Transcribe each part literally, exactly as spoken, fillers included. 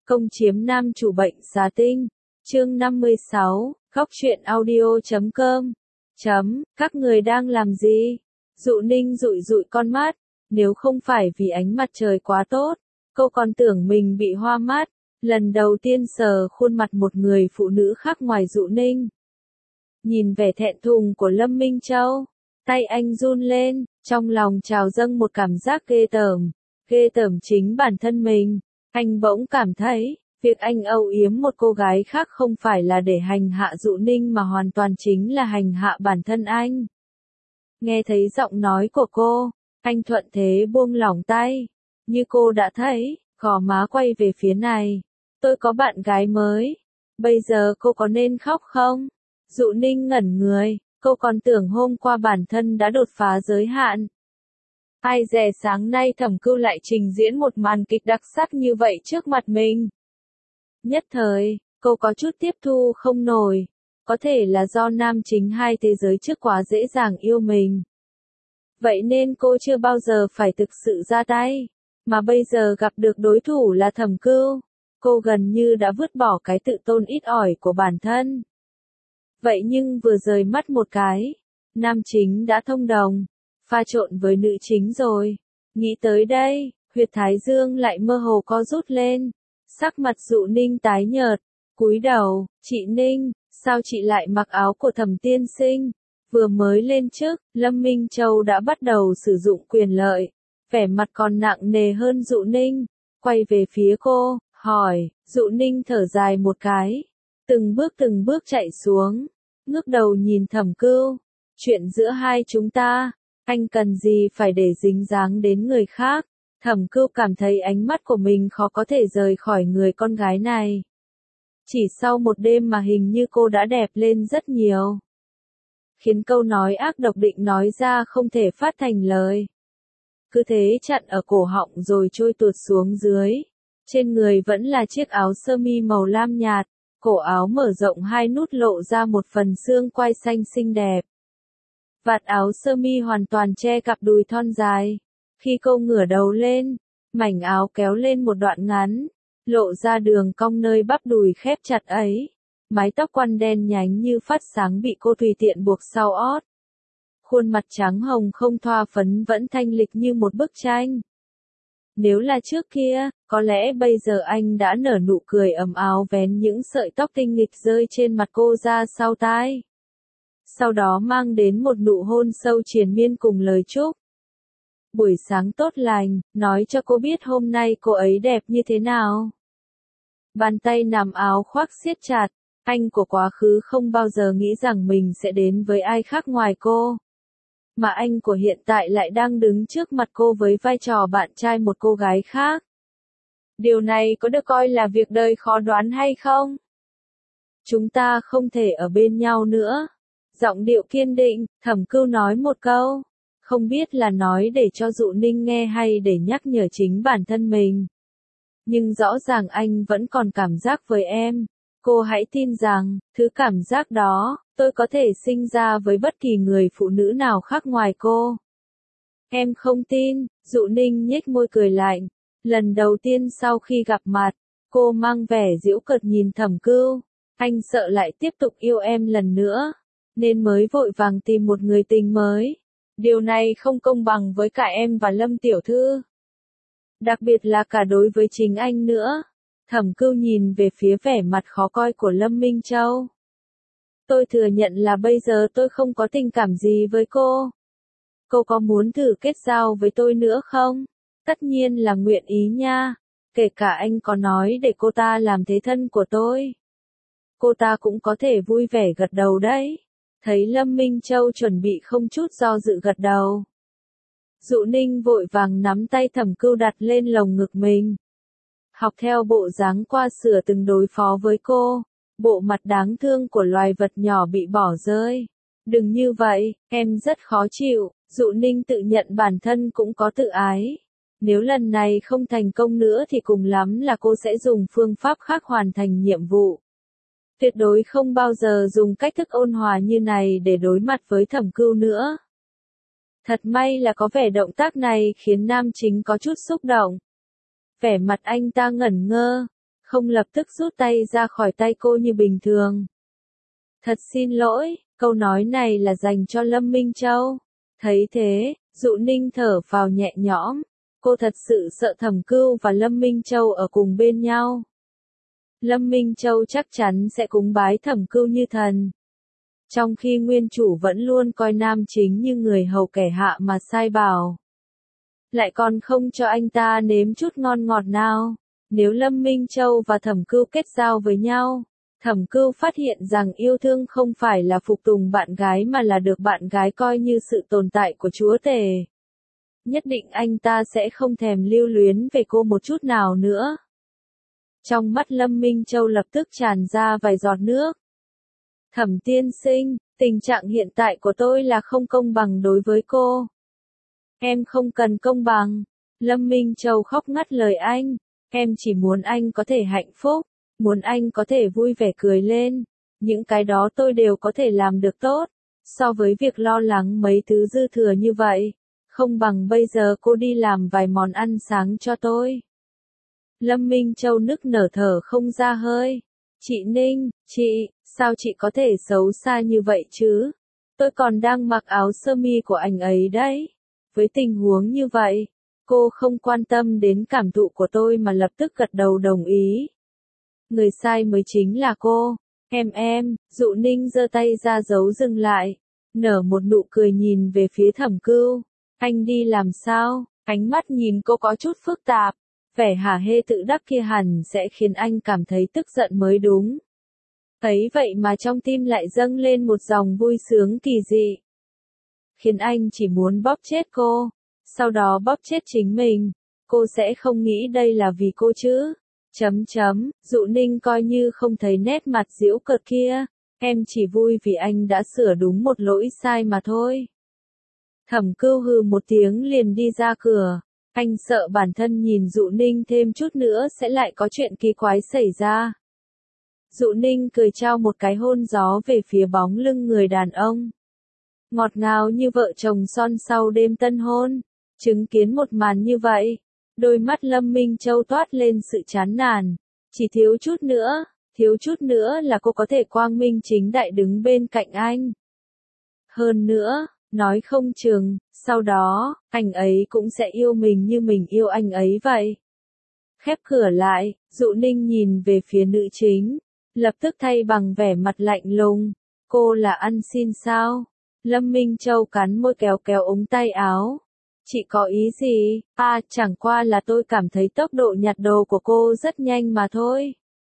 Công chiếm nam chủ bệnh xà tinh. Chương năm mươi sáu, góc truyện audio chấm com. Chấm, các người đang làm gì? Dụ Ninh dụi dụi con mắt, nếu không phải vì ánh mặt trời quá tốt, cô còn tưởng mình bị hoa mắt, lần đầu tiên sờ khuôn mặt một người phụ nữ khác ngoài Dụ Ninh. Nhìn vẻ thẹn thùng của Lâm Minh Châu, tay anh run lên, trong lòng trào dâng một cảm giác ghê tởm, ghê tởm chính bản thân mình. Anh bỗng cảm thấy, việc anh âu yếm một cô gái khác không phải là để hành hạ Dụ Ninh mà hoàn toàn chính là hành hạ bản thân anh. Nghe thấy giọng nói của cô, anh thuận thế buông lỏng tay. Như cô đã thấy, gò má quay về phía này. Tôi có bạn gái mới. Bây giờ cô có nên khóc không? Dụ Ninh ngẩn người, cô còn tưởng hôm qua bản thân đã đột phá giới hạn. Ai dè sáng nay Thẩm Cưu lại trình diễn một màn kịch đặc sắc như vậy trước mặt mình. Nhất thời, cô có chút tiếp thu không nổi. Có thể là do nam chính hai thế giới trước quá dễ dàng yêu mình. Vậy nên cô chưa bao giờ phải thực sự ra tay. Mà bây giờ gặp được đối thủ là Thẩm Cưu, cô gần như đã vứt bỏ cái tự tôn ít ỏi của bản thân. Vậy nhưng vừa rời mắt một cái, nam chính đã thông đồng, pha trộn với nữ chính rồi. Nghĩ tới đây, huyệt thái dương lại mơ hồ co rút lên. Sắc mặt Dụ Ninh tái nhợt, cúi đầu, chị Ninh, sao chị lại mặc áo của Thẩm tiên sinh? Vừa mới lên chức, Lâm Minh Châu đã bắt đầu sử dụng quyền lợi, vẻ mặt còn nặng nề hơn Dụ Ninh, quay về phía cô, hỏi. Dụ Ninh thở dài một cái, từng bước từng bước chạy xuống, ngước đầu nhìn Thẩm Cưu. Chuyện giữa hai chúng ta, anh cần gì phải để dính dáng đến người khác? Thẩm Cưu cảm thấy ánh mắt của mình khó có thể rời khỏi người con gái này. Chỉ sau một đêm mà hình như cô đã đẹp lên rất nhiều. Khiến câu nói ác độc định nói ra không thể phát thành lời. Cứ thế chặn ở cổ họng rồi trôi tuột xuống dưới. Trên người vẫn là chiếc áo sơ mi màu lam nhạt, cổ áo mở rộng hai nút lộ ra một phần xương quai xanh xinh đẹp. Vạt áo sơ mi hoàn toàn che cặp đùi thon dài. Khi cô ngửa đầu lên, mảnh áo kéo lên một đoạn ngắn, lộ ra đường cong nơi bắp đùi khép chặt ấy. Mái tóc quăn đen nhánh như phát sáng bị cô tùy tiện buộc sau ót. Khuôn mặt trắng hồng không thoa phấn vẫn thanh lịch như một bức tranh. Nếu là trước kia, có lẽ bây giờ anh đã nở nụ cười ấm áo vén những sợi tóc tinh nghịch rơi trên mặt cô ra sau tai. Sau đó mang đến một nụ hôn sâu triền miên cùng lời chúc. Buổi sáng tốt lành, nói cho cô biết hôm nay cô ấy đẹp như thế nào. Bàn tay nằm áo khoác siết chặt, anh của quá khứ không bao giờ nghĩ rằng mình sẽ đến với ai khác ngoài cô. Mà anh của hiện tại lại đang đứng trước mặt cô với vai trò bạn trai một cô gái khác. Điều này có được coi là việc đời khó đoán hay không? Chúng ta không thể ở bên nhau nữa. Giọng điệu kiên định, Thẩm Cưu nói một câu. Không biết là nói để cho Dụ Ninh nghe hay để nhắc nhở chính bản thân mình. Nhưng rõ ràng anh vẫn còn cảm giác với em. Cô hãy tin rằng, thứ cảm giác đó, tôi có thể sinh ra với bất kỳ người phụ nữ nào khác ngoài cô. Em không tin, Dụ Ninh nhếch môi cười lạnh. Lần đầu tiên sau khi gặp mặt, cô mang vẻ giễu cợt nhìn Thẩm Cưu. Anh sợ lại tiếp tục yêu em lần nữa, nên mới vội vàng tìm một người tình mới. Điều này không công bằng với cả em và Lâm tiểu thư. Đặc biệt là cả đối với chính anh nữa. Thẩm Cưu nhìn về phía vẻ mặt khó coi của Lâm Minh Châu. Tôi thừa nhận là bây giờ tôi không có tình cảm gì với cô. Cô có muốn thử kết giao với tôi nữa không? Tất nhiên là nguyện ý nha. Kể cả anh có nói để cô ta làm thế thân của tôi. Cô ta cũng có thể vui vẻ gật đầu đấy. Thấy Lâm Minh Châu chuẩn bị không chút do dự gật đầu. Dụ Ninh vội vàng nắm tay Thẩm Cưu đặt lên lồng ngực mình. Học theo bộ dáng qua sửa từng đối phó với cô. Bộ mặt đáng thương của loài vật nhỏ bị bỏ rơi. Đừng như vậy, em rất khó chịu. Dụ Ninh tự nhận bản thân cũng có tự ái. Nếu lần này không thành công nữa thì cùng lắm là cô sẽ dùng phương pháp khác hoàn thành nhiệm vụ. Tuyệt đối không bao giờ dùng cách thức ôn hòa như này để đối mặt với Thẩm Cưu nữa. Thật may là có vẻ động tác này khiến nam chính có chút xúc động. Vẻ mặt anh ta ngẩn ngơ, không lập tức rút tay ra khỏi tay cô như bình thường. Thật xin lỗi, câu nói này là dành cho Lâm Minh Châu. Thấy thế, Dụ Ninh thở phào nhẹ nhõm, cô thật sự sợ Thẩm Cưu và Lâm Minh Châu ở cùng bên nhau. Lâm Minh Châu chắc chắn sẽ cúng bái Thẩm Cưu như thần. Trong khi nguyên chủ vẫn luôn coi nam chính như người hầu kẻ hạ mà sai bảo. Lại còn không cho anh ta nếm chút ngon ngọt nào. Nếu Lâm Minh Châu và Thẩm Cưu kết giao với nhau, Thẩm Cưu phát hiện rằng yêu thương không phải là phục tùng bạn gái mà là được bạn gái coi như sự tồn tại của chúa tể. Nhất định anh ta sẽ không thèm lưu luyến về cô một chút nào nữa. Trong mắt Lâm Minh Châu lập tức tràn ra vài giọt nước. Thẩm tiên sinh, tình trạng hiện tại của tôi là không công bằng đối với cô. Em không cần công bằng. Lâm Minh Châu khóc ngắt lời anh. Em chỉ muốn anh có thể hạnh phúc, muốn anh có thể vui vẻ cười lên. Những cái đó tôi đều có thể làm được tốt. So với việc lo lắng mấy thứ dư thừa như vậy, không bằng bây giờ cô đi làm vài món ăn sáng cho tôi. Lâm Minh Châu nức nở thở không ra hơi. Chị Ninh, chị, sao chị có thể xấu xa như vậy chứ? Tôi còn đang mặc áo sơ mi của anh ấy đấy. Với tình huống như vậy, cô không quan tâm đến cảm thụ của tôi mà lập tức gật đầu đồng ý. Người sai mới chính là cô. Em em, Dụ Ninh giơ tay ra giấu dừng lại, nở một nụ cười nhìn về phía Thẩm Cưu. Anh đi làm sao? Ánh mắt nhìn cô có chút phức tạp. Vẻ hả hê tự đắc kia hẳn sẽ khiến anh cảm thấy tức giận mới đúng. Thấy vậy mà trong tim lại dâng lên một dòng vui sướng kỳ dị. Khiến anh chỉ muốn bóp chết cô, sau đó bóp chết chính mình. Cô sẽ không nghĩ đây là vì cô chứ. Chấm chấm, Dụ Ninh coi như không thấy nét mặt giễu cợt kia. Em chỉ vui vì anh đã sửa đúng một lỗi sai mà thôi. Thẩm Cưu hừ một tiếng liền đi ra cửa. Anh sợ bản thân nhìn Dụ Ninh thêm chút nữa sẽ lại có chuyện kỳ quái xảy ra. Dụ Ninh cười trao một cái hôn gió về phía bóng lưng người đàn ông. Ngọt ngào như vợ chồng son sau đêm tân hôn. Chứng kiến một màn như vậy, đôi mắt Lâm Minh Châu toát lên sự chán nản. Chỉ thiếu chút nữa, thiếu chút nữa là cô có thể quang minh chính đại đứng bên cạnh anh. Hơn nữa, nói không chừng, sau đó, anh ấy cũng sẽ yêu mình như mình yêu anh ấy vậy. Khép cửa lại, Dụ Ninh nhìn về phía nữ chính, lập tức thay bằng vẻ mặt lạnh lùng. Cô là ăn xin sao? Lâm Minh Châu cắn môi kéo kéo ống tay áo. Chị có ý gì? À, chẳng qua là tôi cảm thấy tốc độ nhặt đồ của cô rất nhanh mà thôi.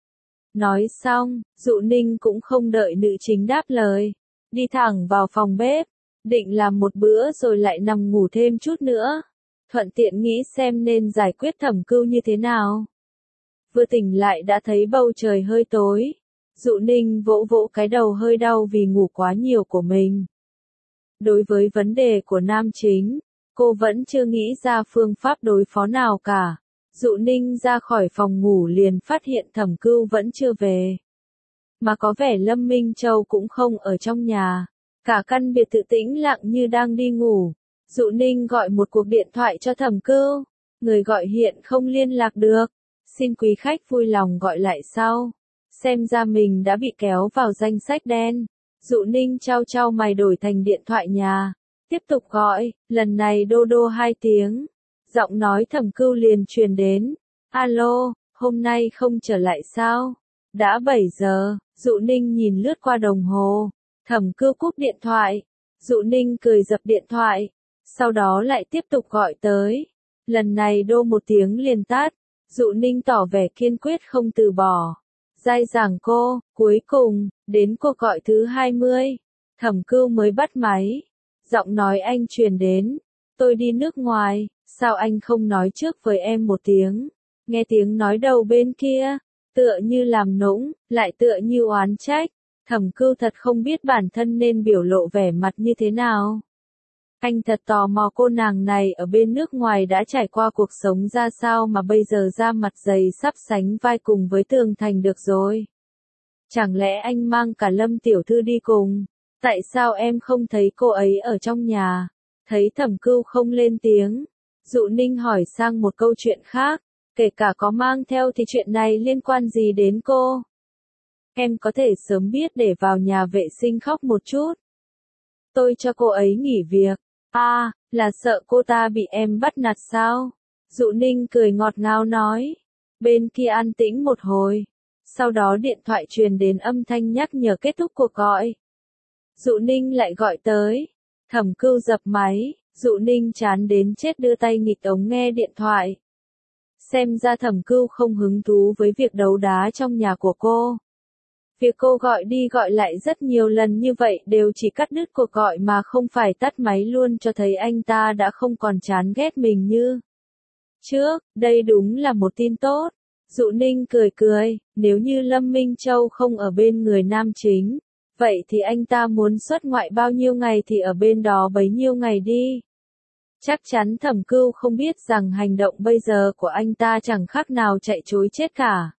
Nói xong, Dụ Ninh cũng không đợi nữ chính đáp lời. Đi thẳng vào phòng bếp, định làm một bữa rồi lại nằm ngủ thêm chút nữa. Thuận tiện nghĩ xem nên giải quyết Thẩm Cưu như thế nào. Vừa tỉnh lại đã thấy bầu trời hơi tối. Dụ Ninh vỗ vỗ cái đầu hơi đau vì ngủ quá nhiều của mình. Đối với vấn đề của nam chính, cô vẫn chưa nghĩ ra phương pháp đối phó nào cả. Dụ Ninh ra khỏi phòng ngủ liền phát hiện Thẩm Cưu vẫn chưa về. Mà có vẻ Lâm Minh Châu cũng không ở trong nhà. Cả căn biệt thự tĩnh lặng như đang đi ngủ. Dụ Ninh gọi một cuộc điện thoại cho Thẩm Cưu. Người gọi hiện không liên lạc được. Xin quý khách vui lòng gọi lại sau. Xem ra mình đã bị kéo vào danh sách đen. Dụ Ninh trao trao mày đổi thành điện thoại nhà. Tiếp tục gọi, lần này đô đô hai tiếng. Giọng nói Thẩm Cưu liền truyền đến. Alo, hôm nay không trở lại sao? Đã bảy giờ, Dụ Ninh nhìn lướt qua đồng hồ. Thẩm Cưu cúp điện thoại. Dụ Ninh cười dập điện thoại. Sau đó lại tiếp tục gọi tới. Lần này đô một tiếng liền tắt. Dụ Ninh tỏ vẻ kiên quyết không từ bỏ. Dai dẳng cô, cuối cùng, đến cuộc gọi thứ hai mươi. Thẩm Cưu mới bắt máy. Giọng nói anh truyền đến. Tôi đi nước ngoài, sao anh không nói trước với em một tiếng? Nghe tiếng nói đầu bên kia, tựa như làm nũng, lại tựa như oán trách. Thẩm Cưu thật không biết bản thân nên biểu lộ vẻ mặt như thế nào. Anh thật tò mò cô nàng này ở bên nước ngoài đã trải qua cuộc sống ra sao mà bây giờ ra mặt dày sắp sánh vai cùng với Tường Thành được rồi. Chẳng lẽ anh mang cả Lâm tiểu thư đi cùng? Tại sao em không thấy cô ấy ở trong nhà? Thấy Thẩm Cưu không lên tiếng, Dụ Ninh hỏi sang một câu chuyện khác. kể cả có mang theo thì chuyện này liên quan gì đến cô? Em có thể sớm biết để vào nhà vệ sinh khóc một chút. Tôi cho cô ấy nghỉ việc. À, là sợ cô ta bị em bắt nạt sao? Dụ Ninh cười ngọt ngào nói. Bên kia an tĩnh một hồi. Sau đó điện thoại truyền đến âm thanh nhắc nhở kết thúc cuộc gọi. Dụ Ninh lại gọi tới. Thẩm Cưu dập máy. Dụ Ninh chán đến chết đưa tay nghịch ống nghe điện thoại. Xem ra Thẩm Cưu không hứng thú với việc đấu đá trong nhà của cô. Việc cô gọi đi gọi lại rất nhiều lần như vậy đều chỉ cắt đứt cuộc gọi mà không phải tắt máy luôn, cho thấy anh ta đã không còn chán ghét mình như trước. Đây đúng là một tin tốt. Dụ Ninh cười cười, nếu như Lâm Minh Châu không ở bên người nam chính, vậy thì anh ta muốn xuất ngoại bao nhiêu ngày thì ở bên đó bấy nhiêu ngày đi. Chắc chắn Thẩm Cưu không biết rằng hành động bây giờ của anh ta chẳng khác nào chạy trối chết cả.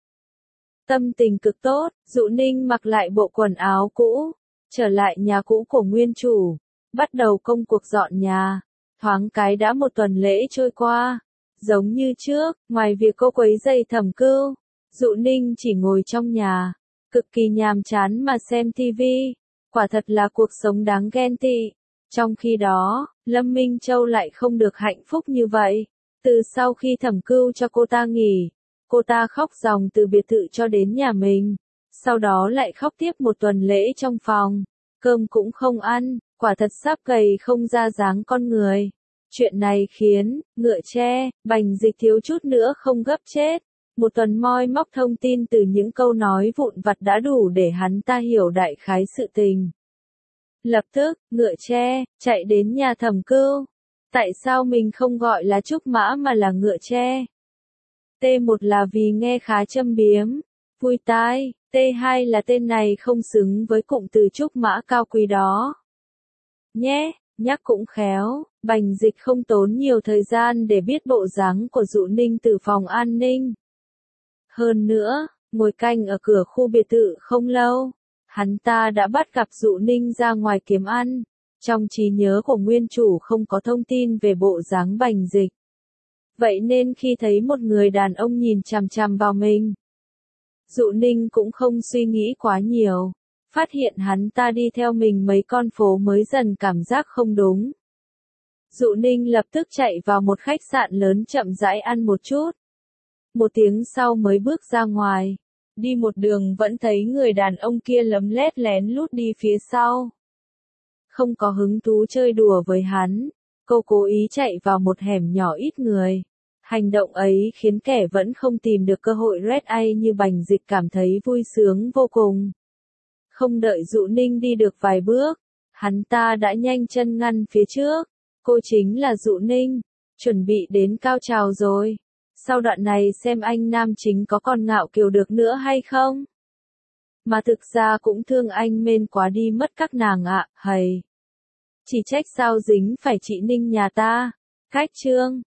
Tâm tình cực tốt, Dụ Ninh mặc lại bộ quần áo cũ, trở lại nhà cũ của nguyên chủ, bắt đầu công cuộc dọn nhà. Thoáng cái đã một tuần lễ trôi qua. Giống như trước, ngoài việc cô quấy rầy Thẩm Cưu, Dụ Ninh chỉ ngồi trong nhà, cực kỳ nhàm chán mà xem tivi. Quả thật là cuộc sống đáng ghen tị. Trong khi đó, Lâm Minh Châu lại không được hạnh phúc như vậy. Từ sau khi Thẩm Cưu cho cô ta nghỉ, cô ta khóc ròng từ biệt thự cho đến nhà mình. Sau đó lại khóc tiếp một tuần lễ trong phòng. Cơm cũng không ăn, quả thật sắp gầy không ra dáng con người. Chuyện này khiến Ngựa Tre, Bành Dịch thiếu chút nữa không gấp chết. Một tuần moi móc thông tin từ những câu nói vụn vặt đã đủ để hắn ta hiểu đại khái sự tình. Lập tức, Ngựa Tre chạy đến nhà Thẩm Cưu. Tại sao mình không gọi là Trúc Mã mà là Ngựa Tre? T một là vì nghe khá châm biếm, vui tai. T hai là tên này không xứng với cụm từ Trúc Mã cao quý đó. Nhé, nhắc cũng khéo, Bành Dịch không tốn nhiều thời gian để biết bộ dáng của Dụ Ninh từ phòng an ninh. Hơn nữa, ngồi canh ở cửa khu biệt thự không lâu, hắn ta đã bắt gặp Dụ Ninh ra ngoài kiếm ăn. Trong trí nhớ của nguyên chủ không có thông tin về bộ dáng Bành Dịch. Vậy nên khi thấy một người đàn ông nhìn chằm chằm vào mình, Dụ Ninh cũng không suy nghĩ quá nhiều. Phát hiện hắn ta đi theo mình mấy con phố mới dần cảm giác không đúng. Dụ Ninh lập tức chạy vào một khách sạn lớn chậm rãi ăn một chút. Một tiếng sau mới bước ra ngoài. Đi một đường vẫn thấy người đàn ông kia lấm lét lén lút đi phía sau. Không có hứng thú chơi đùa với hắn. Cô cố ý chạy vào một hẻm nhỏ ít người. Hành động ấy khiến kẻ vẫn không tìm được cơ hội red eye như Bành Dịch cảm thấy vui sướng vô cùng. Không đợi Dụ Ninh đi được vài bước, hắn ta đã nhanh chân ngăn phía trước. Cô chính là Dụ Ninh, chuẩn bị đến cao trào rồi. Sau đoạn này xem anh nam chính có còn ngạo kiều được nữa hay không? Mà thực ra cũng thương anh mên quá đi mất các nàng ạ, hầy. Chỉ trách sao dính phải chị Ninh nhà ta. Cách chương